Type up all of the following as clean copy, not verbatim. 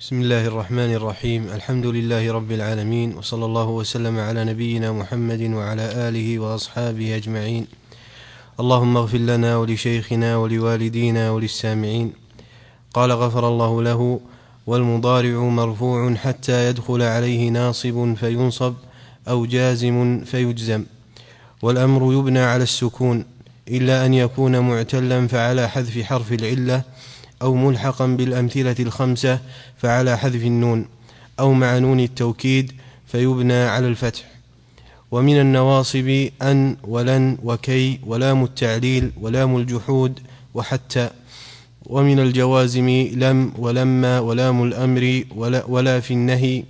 بسم الله الرحمن الرحيم. الحمد لله رب العالمين، وصلى الله وسلم على نبينا محمد وعلى آله وأصحابه أجمعين. اللهم اغفر لنا ولشيخنا ولوالدينا وللسامعين. قال غفر الله له: والمضارع مرفوع حتى يدخل عليه ناصب فينصب أو جازم فيجزم، والأمر يبنى على السكون إلا أن يكون معتلا فعلى حذف حرف العلة، أو ملحقا بالأمثلة الخمسة فعلى حذف النون، أو مع نون التوكيد فيبنى على الفتح. ومن النواصب أن ولن وكي ولام التعليل ولام الجحود وحتى. ومن الجوازم لم ولما ولام الأمر ولا في النهي،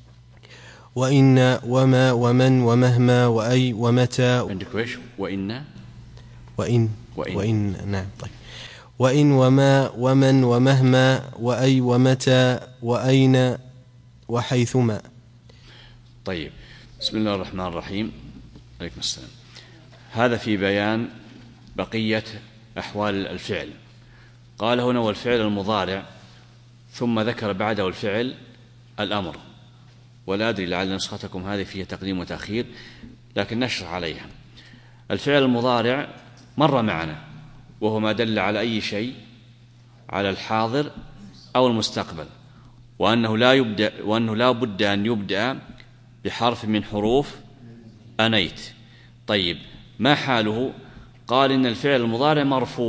وإن وما ومن ومهما وأي ومتى. عندك ايش؟ وإن نعم. طيب. وإن وما ومن ومهما وأي ومتى وأين وحيثما. طيب، بسم الله الرحمن الرحيم. عليكم السلام. هذا في بيان بقية أحوال الفعل. قال هنا والفعل المضارع، ثم ذكر بعده الفعل الأمر، ولا أدري لعل نسختكم هذه فيها تقديم وتأخير، لكن نشرح عليها. الفعل المضارع مر معنا، وهو ما دل على أي شيء، على الحاضر أو المستقبل، وأنه لا بد أن يبدأ بحرف من حروف أنيت. طيب، ما حاله؟ قال إن الفعل المضارع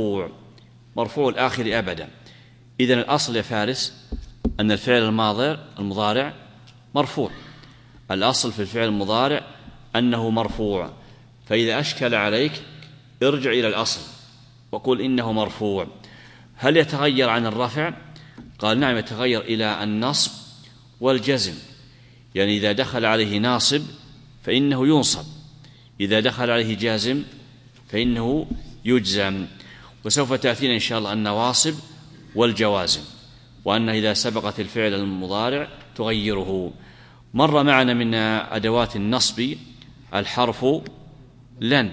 مرفوع الآخر أبدا. إذن الأصل يا فارس أن الفعل المضارع مرفوع. الأصل في الفعل المضارع أنه مرفوع، فإذا أشكل عليك ارجع إلى الأصل وقل إنه مرفوع. هل يتغير عن الرفع؟ قال نعم، يتغير إلى النصب والجزم. يعني إذا دخل عليه ناصب فإنه ينصب، إذا دخل عليه جازم فإنه يجزم. وسوف تأتينا إن شاء الله النواصب والجوازم، وأنها إذا سبقت الفعل المضارع تغيره. مر معنا من أدوات النصب الحرف لن.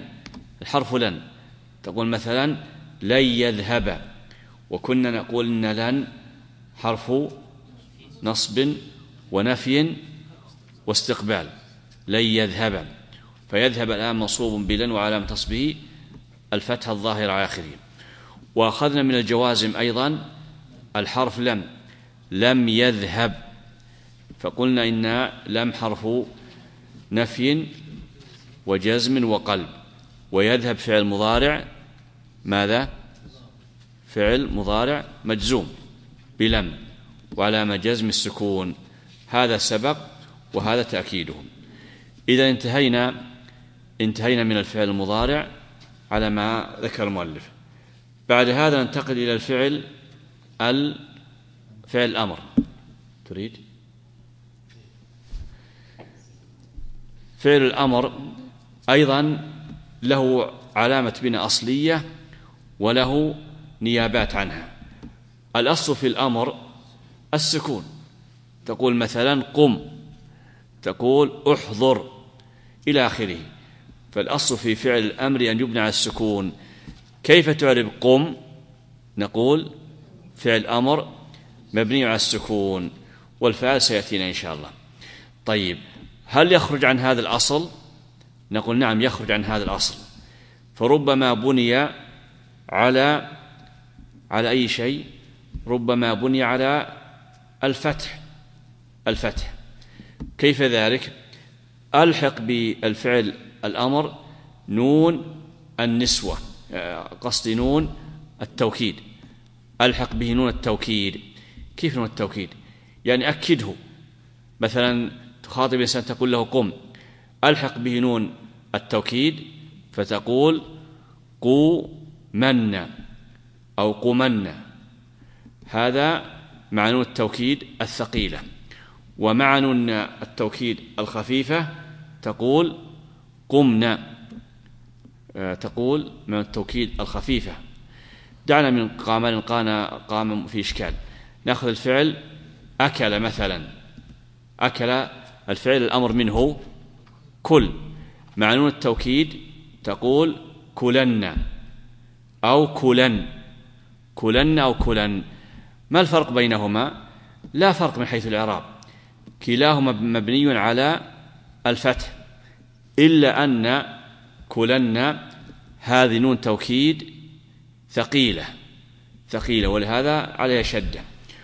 تقول مثلا لن يذهب، وكنا نقول إن لن حرف نصب ونفي واستقبال. لن يذهب، فيذهب الآن منصوب بلن وعلامة نصبه الفتحة الظاهرة على آخره. وأخذنا من الجوازم أيضا الحرف لم يذهب، فقلنا إن لم حرف نفي وجزم وقلب، ويذهب فعل مضارع ماذا؟ فعل مضارع مجزوم بلم وعلامة جزم السكون. هذا سبق وهذا تأكيده. إذا انتهينا من الفعل المضارع على ما ذكر المؤلف. بعد هذا ننتقل إلى الفعل الأمر. تريد؟ فعل الأمر أيضا له علامة بناء أصلية وله نيابات عنها. الأصل في الأمر السكون. تقول مثلا قم، تقول احضر، إلى آخره. فالأصل في فعل الأمر أن يبنى على السكون. كيف تعرب قم؟ نقول فعل أمر مبني على السكون، والفعل سيأتينا إن شاء الله. طيب، هل يخرج عن هذا الأصل؟ نقول نعم، يخرج عن هذا الأصل. فربما بني على أي شيء؟ ربما بني على الفتح. كيف ذلك؟ ألحق بالفعل الأمر نون النسوة، قصدي نون التوكيد. ألحق به نون التوكيد. كيف نون التوكيد؟ يعني أكده. مثلا تخاطب إنسان تقول له قم، ألحق به نون التوكيد فتقول قومن أو قمن. هذا مع نون التوكيد الثقيلة. ومع نون التوكيد الخفيفة تقول قمنا. تقول مع التوكيد الخفيفة. دعنا من قام في إشكال. نأخذ الفعل أكل مثلا. أكل الفعل الأمر منه كل، مع نون التوكيد تقول كلن أو كلن. ما الفرق بينهما؟ لا فرق من حيث الإعراب، كلاهما مبني على الفتح، إلا أن كلن هذه نون توكيد ثقيلة ولهذا عليها شدة،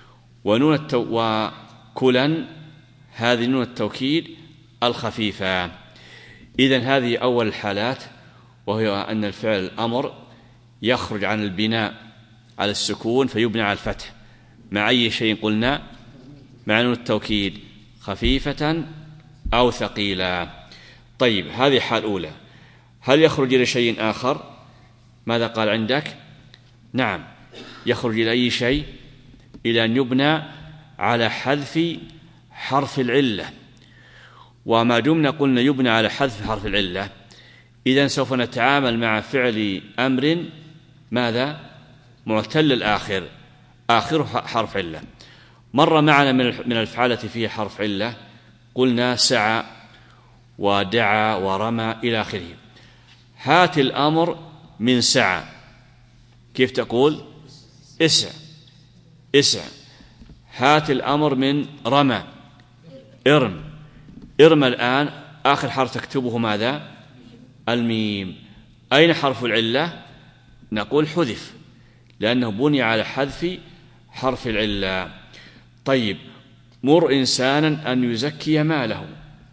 وكلن هذه نون التوكيد الخفيفة. إذن هذه أول الحالات، وهي أن الفعل الأمر يخرج عن البناء على السكون فيبنى على الفتح مع أي شيء قلنا؟ مع نون التوكيد خفيفة أو ثقيلة. طيب هذه حال أولى. هل يخرج إلى شيء آخر؟ ماذا قال عندك؟ نعم، يخرج إلى أي شيء؟ إلى أن يبنى على حذف حرف العلة. وما دمنا قلنا يبنى على حذف حرف العلة، إذن سوف نتعامل مع فعل أمر ماذا؟ معتل الآخر، آخره حرف علة. مر معنا من الأفعال فيه حرف علة، قلنا سعى ودعا ورمى إلى آخره. هات الأمر من سعى، كيف تقول؟ اسع. هات الأمر من رمى، ارم. الآن آخر حرف تكتبه ماذا؟ الميم. أين حرف العلة؟ نقول حذف، لأنه بني على حذف حرف العلة. طيب مر إنسانا أن يزكي ماله،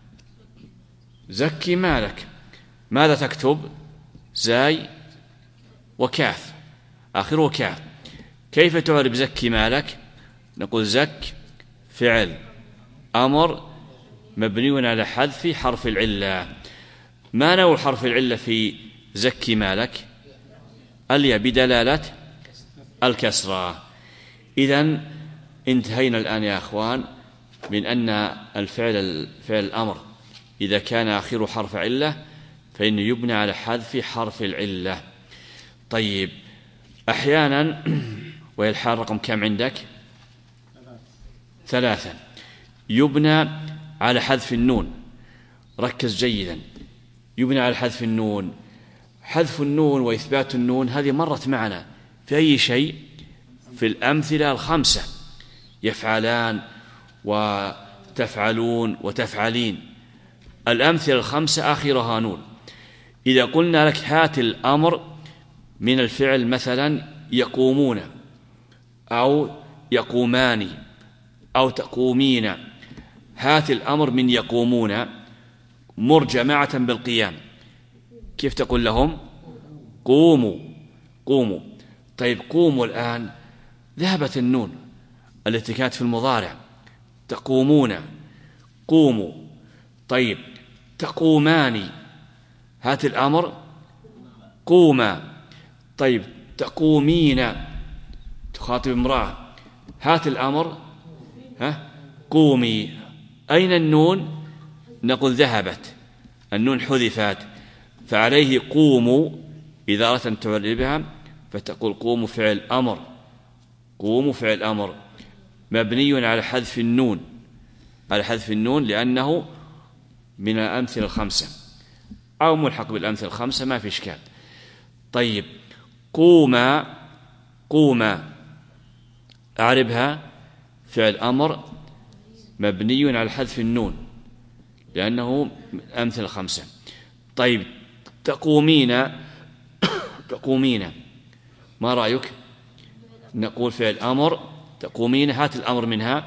زكي مالك، ماذا تكتب؟ زاي وكاف، آخره كاف. كيف تعرب زكي مالك؟ نقول زك فعل أمر مبني على حذف حرف العلة. ما نوع حرف العلة في زكي مالك؟ الياء بدلالة الكسرة. إذن انتهينا الآن يا أخوان من أن فعل الأمر إذا كان آخر حرف علة فإنه يبنى على حذف حرف العلة. طيب أحيانا، وهي الحال رقم كم عندك؟ 3، يبنى على حذف النون. ركز جيدا، يبنى على حذف النون. حذف النون وإثبات النون هذه مرت معنا في أي شيء؟ في الأمثلة 5، يفعلان وتفعلون وتفعلين. الأمثلة 5 آخرها نون. إذا قلنا لك هات الأمر من الفعل مثلا يقومون أو يقومان أو تقومين، هات الأمر من يقومون، مر جماعة بالقيام، كيف تقول لهم؟ قوموا. طيب قوموا الآن ذهبت النون التي كانت في المضارع، تقومون، قوموا. طيب تقومان، هات الأمر قوما. طيب تقومين، تخاطب امرأة، هات الأمر قومي. أين النون؟ نقول ذهبت، النون حذفت، فعليه قوموا. إذا أردت أن تعربها فتقول قوموا فعل أمر مبني على حذف النون، لأنه من الأمثلة 5 أو ملحق بالأمثلة 5، ما في إشكال. طيب قوما أعربها فعل أمر مبني على حذف النون لأنه أمثلة 5. طيب تقومين، ما رأيك؟ نقول فعل أمر تقومين، هات الأمر منها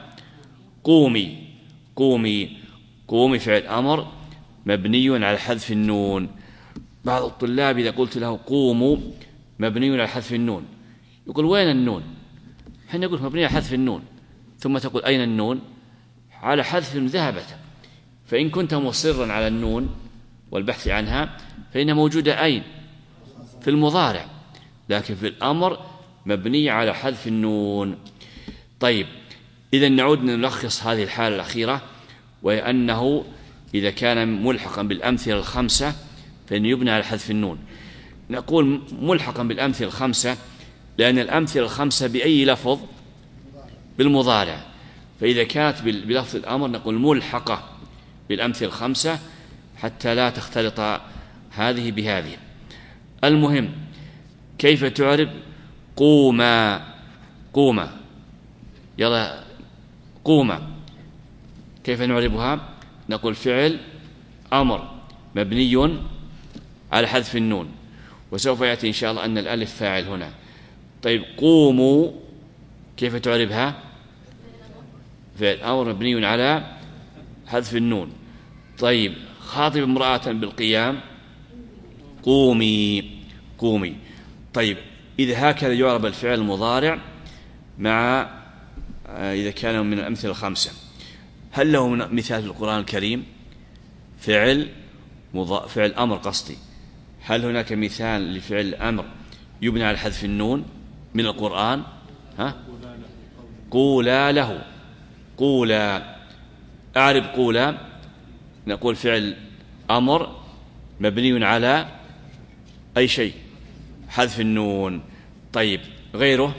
قومي فعل أمر مبني على حذف النون. بعض الطلاب إذا قلت له قوموا مبني على حذف النون يقول وين النون؟ حين نقول مبني على حذف النون ثم تقول أين النون؟ على حذف ذهبت. فإن كنت مصرا على النون والبحث عنها فإنها موجودة أين؟ في المضارع، لكن في الأمر مبني على حذف النون. طيب إذا نعود نلخص هذه الحالة الأخيرة، وهي أنه إذا كان ملحقا بالأمثلة 5 فإنه يبنى على حذف النون. نقول ملحقا بالأمثلة 5 لأن الأمثلة 5 بأي لفظ؟ بالمضارع، فإذا كانت بلفظ الأمر نقول ملحقة بالأمثلة 5 حتى لا تختلط هذه بهذه. المهم كيف تعرب قوما؟ يلا قوم، كيف نعربها؟ نقول فعل أمر مبني على حذف النون، وسوف يأتي إن شاء الله أن الألف فاعل هنا. طيب قوموا كيف تعربها؟ فعل أمر مبني على حذف النون. طيب خاطب امرأة بالقيام، قومي قومي. طيب إذا هكذا يعرب الفعل المضارع مع إذا كان من الأمثلة الخمسة. هل له مثال في القرآن الكريم؟ فعل أمر قصدي، هل هناك مثال لفعل أمر يبنى على حذف النون من القرآن؟ قولا له، قولا. أعرب قولا، نقول فعل أمر مبني على أي شيء؟ حذف النون. طيب غيره؟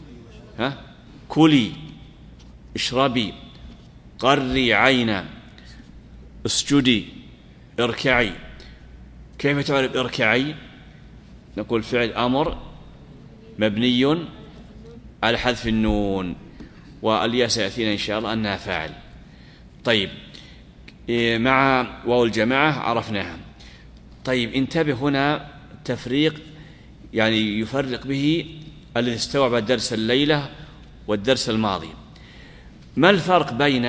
كلي، اشربي، قري عينا، اسجدي، اركعي. كيف تعرف اركعي؟ نقول فعل أمر مبني على حذف النون، والياء سيأتينا إن شاء الله أنها فاعل. طيب مع واو الجماعة عرفناها. طيب انتبه هنا تفريق يعني يفرق به الذي استوعب درس الليلة والدرس الماضي. ما الفرق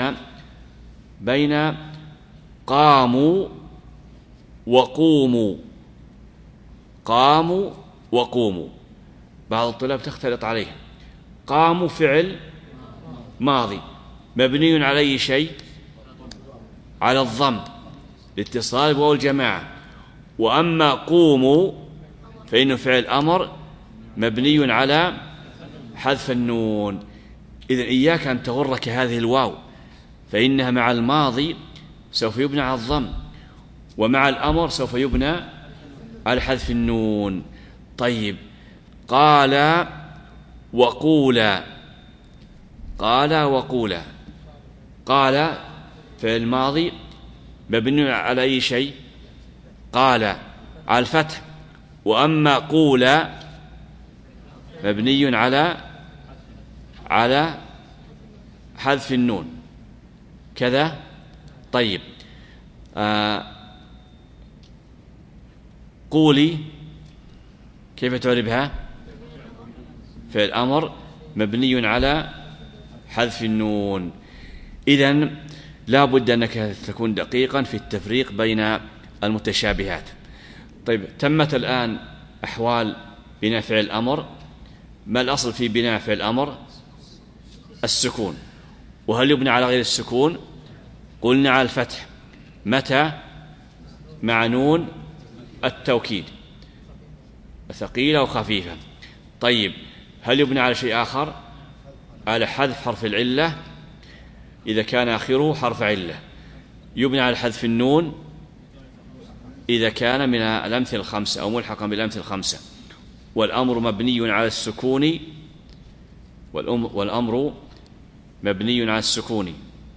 بين قاموا وقوموا؟ قاموا وقوموا بعض الطلاب تختلط عليه. قاموا فعل ماضي مبني على أي شيء؟ على الضم لاتصال بواو الجماعة. وأما قوموا فإنه فعل أمر مبني على حذف النون. إذن إياك أن تغرك هذه الواو، فإنها مع الماضي سوف يبنى على الضم، ومع الأمر سوف يبنى على حذف النون. طيب قال وقولا، قال وقولا. قال فعل ماضي مبني على أي شيء؟ قال على الفتح. وأما قولا مبني على حذف النون كذا. طيب قولي كيف تعربها؟ فعل أمر مبني على حذف النون. إذن لا بد أنك تكون دقيقا في التفريق بين المتشابهات. طيب تمت الآن أحوال بناء فعل الأمر. ما الأصل في بناء فعل الأمر؟ السكون. وهل يبنى على غير السكون؟ قلنا على الفتح. متى؟ مع نون التوكيد ثقيلة وخفيفة. طيب هل يبنى على شيء آخر؟ على حذف حرف العلة إذا كان آخره حرف علة. يبنى على حذف النون إذا كان من الأمثلة الخمسة أو ملحقا بالأمثلة الخمسة. والأمر مبني على السكون، والأمر مبني على السكون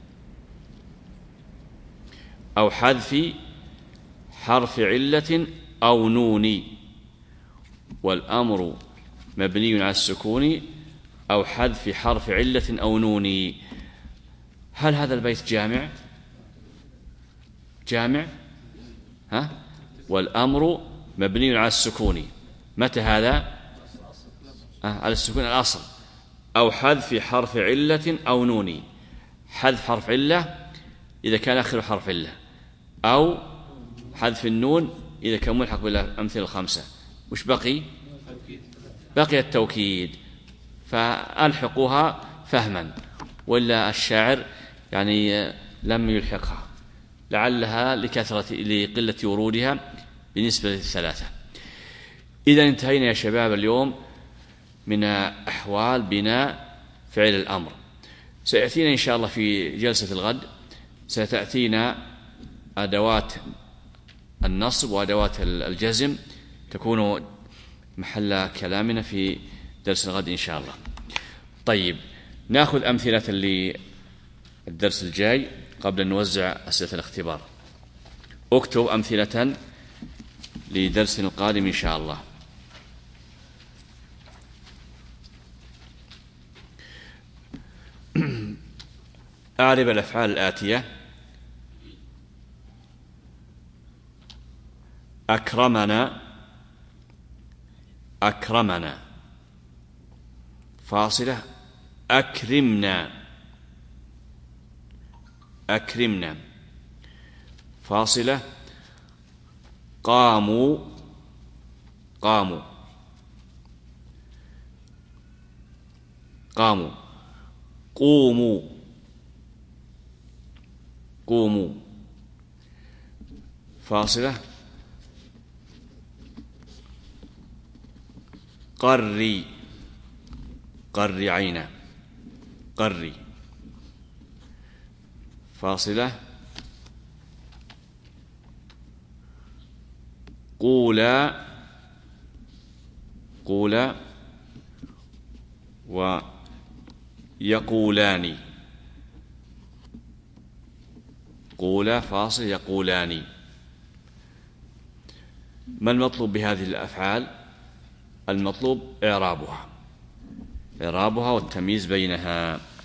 أو حذف حرف علة أو نون. والأمر مبني على السكون أو حذف حرف علة أو نون. هل هذا البيت جامع؟ جامع؟ والأمر مبني على السكون. متى هذا؟ على السكون الأصل. أو حذف حرف علة أو نون. حذف حرف علة إذا كان آخر حرف علة، أو حذف النون إذا كان ملحق بالأمثلة الخمسة. وش بقي؟ بقي التوكيد، فألحقوها فهما، ولا الشاعر يعني لم يلحقها لعلها لقلة ورودها بالنسبة للثلاثة. إذا انتهينا يا شباب اليوم من أحوال بناء فعل الأمر. سيأتينا إن شاء الله في جلسة الغد ستأتينا أدوات النصب وأدوات الجزم تكون محل كلامنا في درس الغد إن شاء الله. طيب نأخذ أمثلة للدرس الجاي قبل أن نوزع أسئلة الاختبار. اكتب أمثلة لدرس القادم إن شاء الله. أعرب الأفعال الآتية: أكرمنا، أكرمنا، فاصلة، أكرمنا، أكرمنا، فاصلة، قاموا، قاموا، قاموا، قوموا، قوموا، فاصلة، قري، قري عينا، قري، فاصلة، قولا، قولا، ويقولان، قولا، فاصل، يقولان. ما المطلوب بهذه الأفعال؟ المطلوب إعرابها، إعرابها والتمييز بينها.